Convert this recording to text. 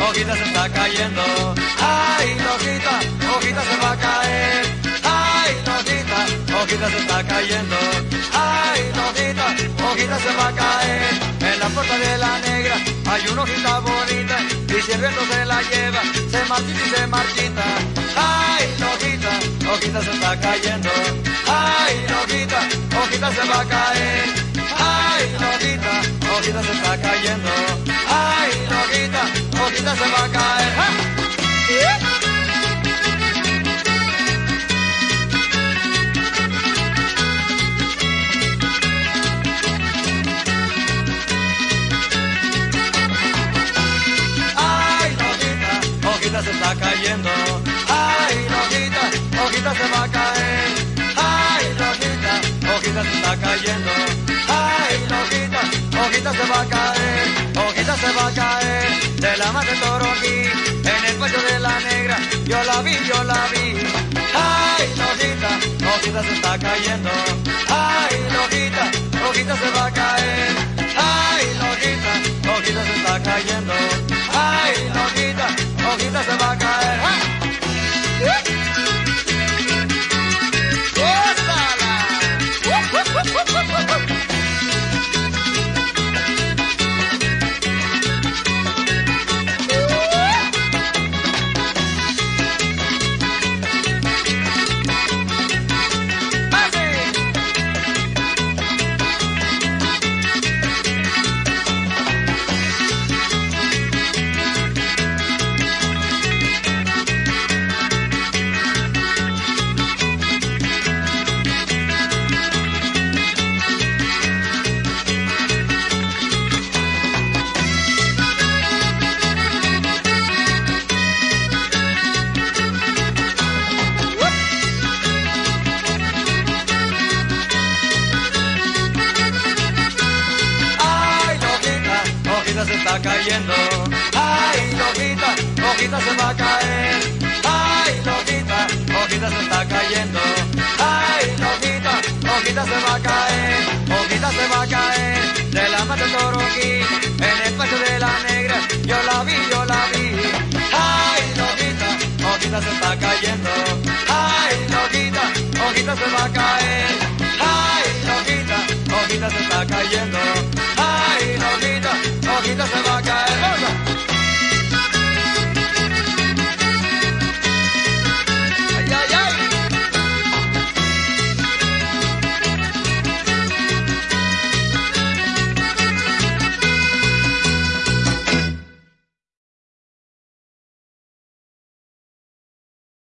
hojita se está cayendo. Ay, la hojita, hojita se va a caer. Ay, la hojita se está cayendo. Ay, la hojita se va a caer. En la puerta de la negra hay una hojita bonita y si el viento se la lleva, se marchita y se marchita. Ay, la hojita se está cayendo. Ay, la hojita se va a caer. Ay, la hojita se está cayendo. Ay, la hojita se va a caer. ¡Ja! Se está cayendo. Ay, la hojita se va a caer. Ay, la hojita se está cayendo. Ay, la hojita se va a caer. Hojita se va a caer de la mata de Toronquí en el pecho de la negra. Yo la vi, yo la vi. Ay, la hojita se está cayendo. Ay, la hojita se va a caer. Ay, la hojita se está cayendo. Ay, la hojita se va a caer. ¡Ah! Se está cayendo. Ay, la hojita se va a caer. Ay, la hojita se está cayendo. Ay, la hojita se va a caer. Hojita se va a caer de la mata de Toronquí en el pecho de la negra. Yo la vi, yo la vi. Ay, la hojita se está cayendo. Ay, la hojita se va a caer. Ay, la hojita se está cayendo.